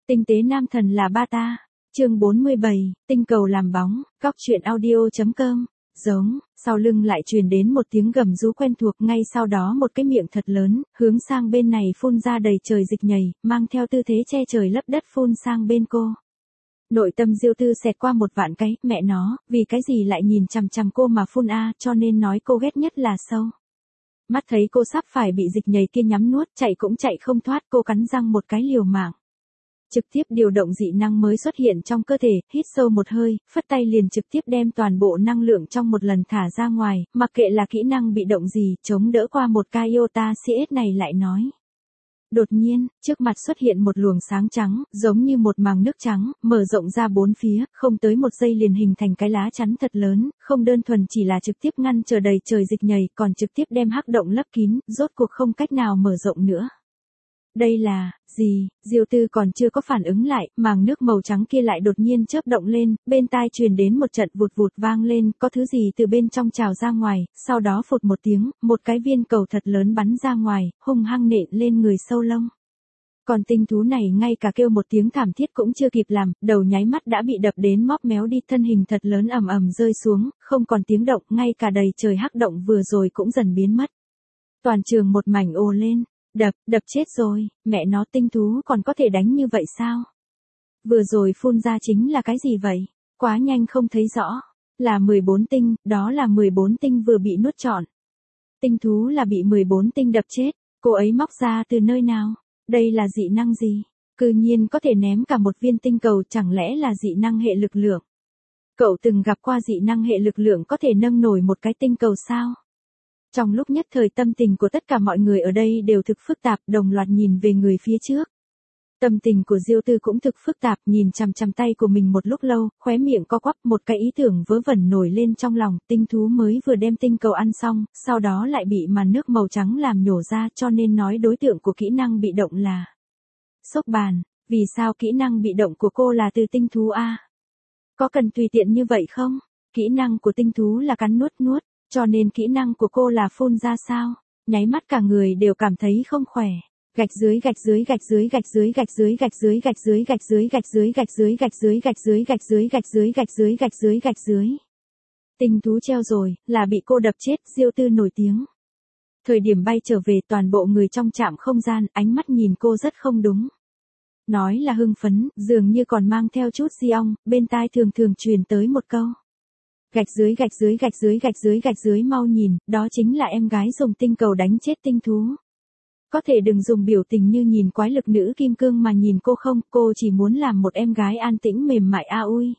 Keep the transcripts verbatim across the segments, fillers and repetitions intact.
Tinh tế nam thần là ba ta. Chương bốn mươi bảy, tinh cầu làm bóng, góc truyện audio chấm com. Giống, sau lưng lại truyền đến một tiếng gầm rú quen thuộc, ngay sau đó một cái miệng thật lớn, hướng sang bên này phun ra đầy trời dịch nhầy, mang theo tư thế che trời lấp đất phun sang bên cô. Nội tâm Diêu Tư xẹt qua một vạn cái, mẹ nó, vì cái gì lại nhìn chằm chằm cô mà phun a, cho nên nói cô ghét nhất là sâu. Mắt thấy cô sắp phải bị dịch nhầy kia nhắm nuốt, chạy cũng chạy không thoát, cô cắn răng một cái liều mạng. Trực tiếp điều động dị năng mới xuất hiện trong cơ thể, hít sâu một hơi, phất tay liền trực tiếp đem toàn bộ năng lượng trong một lần thả ra ngoài, mặc kệ là kỹ năng bị động gì, chống đỡ qua một cái iota xê ét này lại nói. Đột nhiên, trước mặt xuất hiện một luồng sáng trắng, giống như một màng nước trắng, mở rộng ra bốn phía, không tới một giây liền hình thành cái lá chắn thật lớn, không đơn thuần chỉ là trực tiếp ngăn chờ đầy trời dịch nhầy, còn trực tiếp đem hắc động lấp kín, rốt cuộc không cách nào mở rộng nữa. Đây là, gì, Diêu Tư còn chưa có phản ứng lại, màng nước màu trắng kia lại đột nhiên chớp động lên, bên tai truyền đến một trận vụt vụt vang lên, có thứ gì từ bên trong trào ra ngoài, sau đó phụt một tiếng, một cái viên cầu thật lớn bắn ra ngoài, hung hăng nện lên người sâu lông. Còn tinh thú này ngay cả kêu một tiếng thảm thiết cũng chưa kịp làm, đầu nháy mắt đã bị đập đến móp méo đi, thân hình thật lớn ầm ầm rơi xuống, không còn tiếng động, ngay cả đầy trời hắc động vừa rồi cũng dần biến mất. Toàn trường một mảnh ồ lên. Đập, đập chết rồi, mẹ nó, tinh thú còn có thể đánh như vậy sao? Vừa rồi phun ra chính là cái gì vậy? Quá nhanh không thấy rõ. Là mười bốn tinh, đó là mười bốn tinh vừa bị nuốt trọn. Tinh thú là bị mười bốn tinh đập chết, cô ấy móc ra từ nơi nào? Đây là dị năng gì? Cư nhiên có thể ném cả một viên tinh cầu, chẳng lẽ là dị năng hệ lực lượng? Cậu từng gặp qua dị năng hệ lực lượng có thể nâng nổi một cái tinh cầu sao? Trong lúc nhất thời tâm tình của tất cả mọi người ở đây đều thực phức tạp, đồng loạt nhìn về người phía trước. Tâm tình của Diêu Tư cũng thực phức tạp, nhìn chằm chằm tay của mình một lúc lâu, khóe miệng co quắp, một cái ý tưởng vớ vẩn nổi lên trong lòng, tinh thú mới vừa đem tinh cầu ăn xong, sau đó lại bị màn nước màu trắng làm nhổ ra, cho nên nói đối tượng của kỹ năng bị động là sốc bàn. Vì sao kỹ năng bị động của cô là từ tinh thú a? Có cần tùy tiện như vậy không? Kỹ năng của tinh thú là cắn nuốt nuốt. Cho nên kỹ năng của cô là phun ra sao? Nháy mắt cả người đều cảm thấy không khỏe. Gạch dưới gạch dưới gạch dưới gạch dưới gạch dưới gạch dưới gạch dưới gạch dưới gạch dưới gạch dưới gạch dưới gạch dưới gạch dưới gạch dưới gạch dưới gạch dưới gạch dưới. Tinh thú treo rồi, là bị cô đập chết, Diêu Tư nổi tiếng. Thời điểm bay trở về, toàn bộ người trong trạm không gian, ánh mắt nhìn cô rất không đúng. Nói là hưng phấn, dường như còn mang theo chút di ong, bên tai thường thường truyền tới một câu. Gạch dưới gạch dưới gạch dưới gạch dưới gạch dưới, mau nhìn, đó chính là em gái dùng tinh cầu đánh chết tinh thú. Có thể đừng dùng biểu tình như nhìn quái lực nữ kim cương mà nhìn cô không, cô chỉ muốn làm một em gái an tĩnh mềm mại a ui.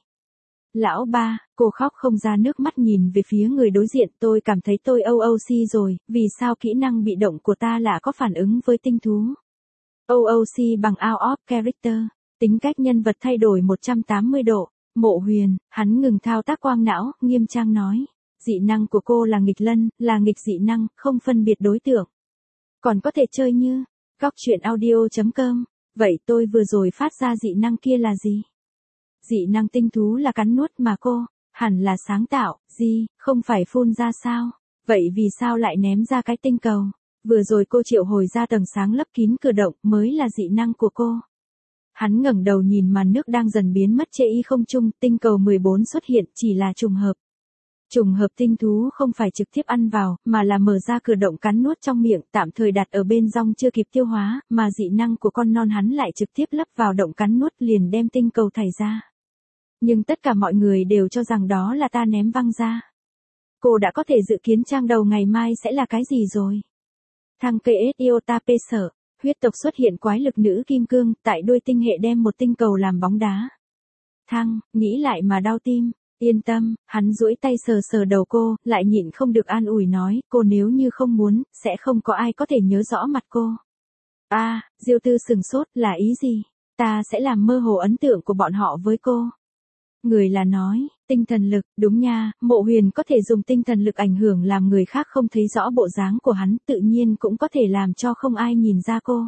Lão ba, cô khóc không ra nước mắt nhìn về phía người đối diện, tôi cảm thấy tôi ô ô xê rồi, vì sao kỹ năng bị động của ta là có phản ứng với tinh thú. ô ô xê bằng out of character, tính cách nhân vật thay đổi một trăm tám mươi độ. Mộ Huyền, hắn ngừng thao tác quang não, nghiêm trang nói. Dị năng của cô là nghịch lân, là nghịch dị năng, không phân biệt đối tượng. Còn có thể chơi như, góc truyện audio chấm com. Vậy tôi vừa rồi phát ra dị năng kia là gì? Dị năng tinh thú là cắn nuốt mà cô, hẳn là sáng tạo, gì, không phải phun ra sao? Vậy vì sao lại ném ra cái tinh cầu? Vừa rồi cô triệu hồi ra tầng sáng lấp kín cử động mới là dị năng của cô. Hắn ngẩng đầu nhìn màn nước đang dần biến mất chê y không trung, tinh cầu mười bốn xuất hiện chỉ là trùng hợp. Trùng hợp tinh thú không phải trực tiếp ăn vào, mà là mở ra cửa động cắn nuốt trong miệng, tạm thời đặt ở bên rong chưa kịp tiêu hóa, mà dị năng của con non hắn lại trực tiếp lắp vào động cắn nuốt liền đem tinh cầu thảy ra. Nhưng tất cả mọi người đều cho rằng đó là ta ném văng ra. Cô đã có thể dự kiến trang đầu ngày mai sẽ là cái gì rồi? Thằng pê ét iota p sở. Huyết tộc xuất hiện quái lực nữ kim cương, tại đuôi tinh hệ đem một tinh cầu làm bóng đá. Thăng, nghĩ lại mà đau tim, yên tâm, hắn duỗi tay sờ sờ đầu cô, lại nhịn không được an ủi nói, cô nếu như không muốn, sẽ không có ai có thể nhớ rõ mặt cô. A, à, Diêu Tư sừng sốt, là ý gì? Ta sẽ làm mơ hồ ấn tượng của bọn họ với cô. Người là nói, tinh thần lực, đúng nha, Mộ Huyền có thể dùng tinh thần lực ảnh hưởng làm người khác không thấy rõ bộ dáng của hắn, tự nhiên cũng có thể làm cho không ai nhìn ra cô.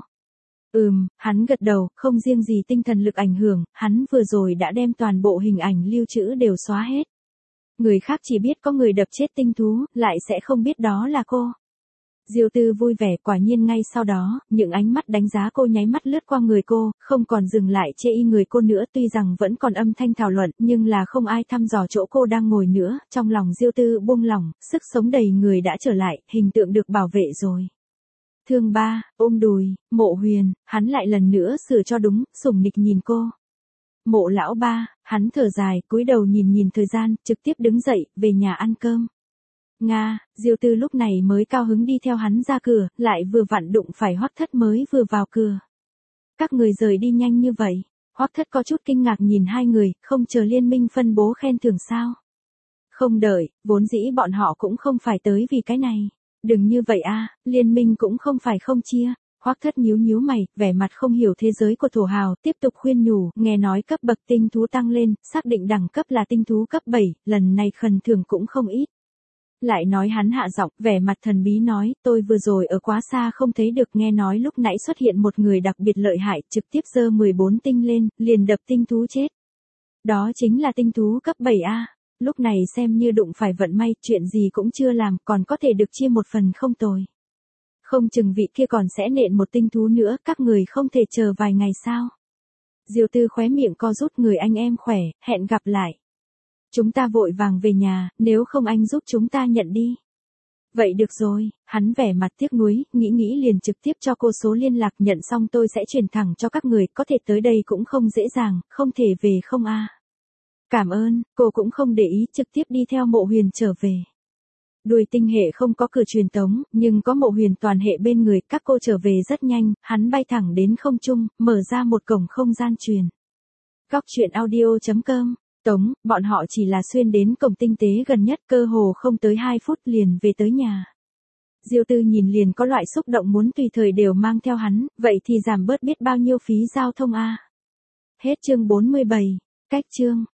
Ừm, hắn gật đầu, không riêng gì tinh thần lực ảnh hưởng, hắn vừa rồi đã đem toàn bộ hình ảnh lưu trữ đều xóa hết. Người khác chỉ biết có người đập chết tinh thú, lại sẽ không biết đó là cô. Diêu Tư vui vẻ, quả nhiên ngay sau đó, những ánh mắt đánh giá cô nháy mắt lướt qua người cô, không còn dừng lại chê y người cô nữa, tuy rằng vẫn còn âm thanh thảo luận, nhưng là không ai thăm dò chỗ cô đang ngồi nữa, trong lòng Diêu Tư buông lỏng, sức sống đầy người đã trở lại, hình tượng được bảo vệ rồi. Thương ba, ôm đùi, Mộ Huyền, hắn lại lần nữa sửa cho đúng, sủng nịch nhìn cô. Mộ lão ba, hắn thở dài, cúi đầu nhìn nhìn thời gian, trực tiếp đứng dậy, về nhà ăn cơm. Nga, Diêu Tư lúc này mới cao hứng đi theo hắn ra cửa, lại vừa vặn đụng phải Hoắc Thất mới vừa vào cửa. Các người rời đi nhanh như vậy. Hoắc Thất có chút kinh ngạc nhìn hai người, không chờ liên minh phân bố khen thưởng sao. Không đợi, vốn dĩ bọn họ cũng không phải tới vì cái này. Đừng như vậy a, liên minh cũng không phải không chia. Hoắc Thất nhíu nhíu mày, vẻ mặt không hiểu thế giới của thổ hào, tiếp tục khuyên nhủ, nghe nói cấp bậc tinh thú tăng lên, xác định đẳng cấp là tinh thú cấp bảy, lần này phần thưởng cũng không ít. Lại nói hắn hạ giọng, vẻ mặt thần bí nói, tôi vừa rồi ở quá xa không thấy được, nghe nói lúc nãy xuất hiện một người đặc biệt lợi hại, trực tiếp giơ mười bốn tinh lên, liền đập tinh thú chết. Đó chính là tinh thú cấp bảy a. Lúc này xem như đụng phải vận may, chuyện gì cũng chưa làm, còn có thể được chia một phần không tồi. Không chừng vị kia còn sẽ nện một tinh thú nữa, các người không thể chờ vài ngày sao? Diêu Tư khóe miệng co rút, người anh em khỏe, hẹn gặp lại. Chúng ta vội vàng về nhà, nếu không anh giúp chúng ta nhận đi. Vậy được rồi, hắn vẻ mặt tiếc nuối, nghĩ nghĩ liền trực tiếp cho cô số liên lạc, nhận xong tôi sẽ chuyển thẳng cho các người, có thể tới đây cũng không dễ dàng, không thể về không a. Cảm ơn, cô cũng không để ý, trực tiếp đi theo Mộ Huyền trở về. Đuôi tinh hệ không có cửa truyền tống, nhưng có Mộ Huyền toàn hệ bên người, các cô trở về rất nhanh, hắn bay thẳng đến không trung, mở ra một cổng không gian truyền. Góc truyện audio chấm com. Tống, bọn họ chỉ là xuyên đến cổng tinh tế gần nhất, cơ hồ không tới hai phút liền về tới nhà. Diêu Tư nhìn liền có loại xúc động muốn tùy thời đều mang theo hắn, vậy thì giảm bớt biết bao nhiêu phí giao thông a. Hết chương bốn mươi bảy, cách chương.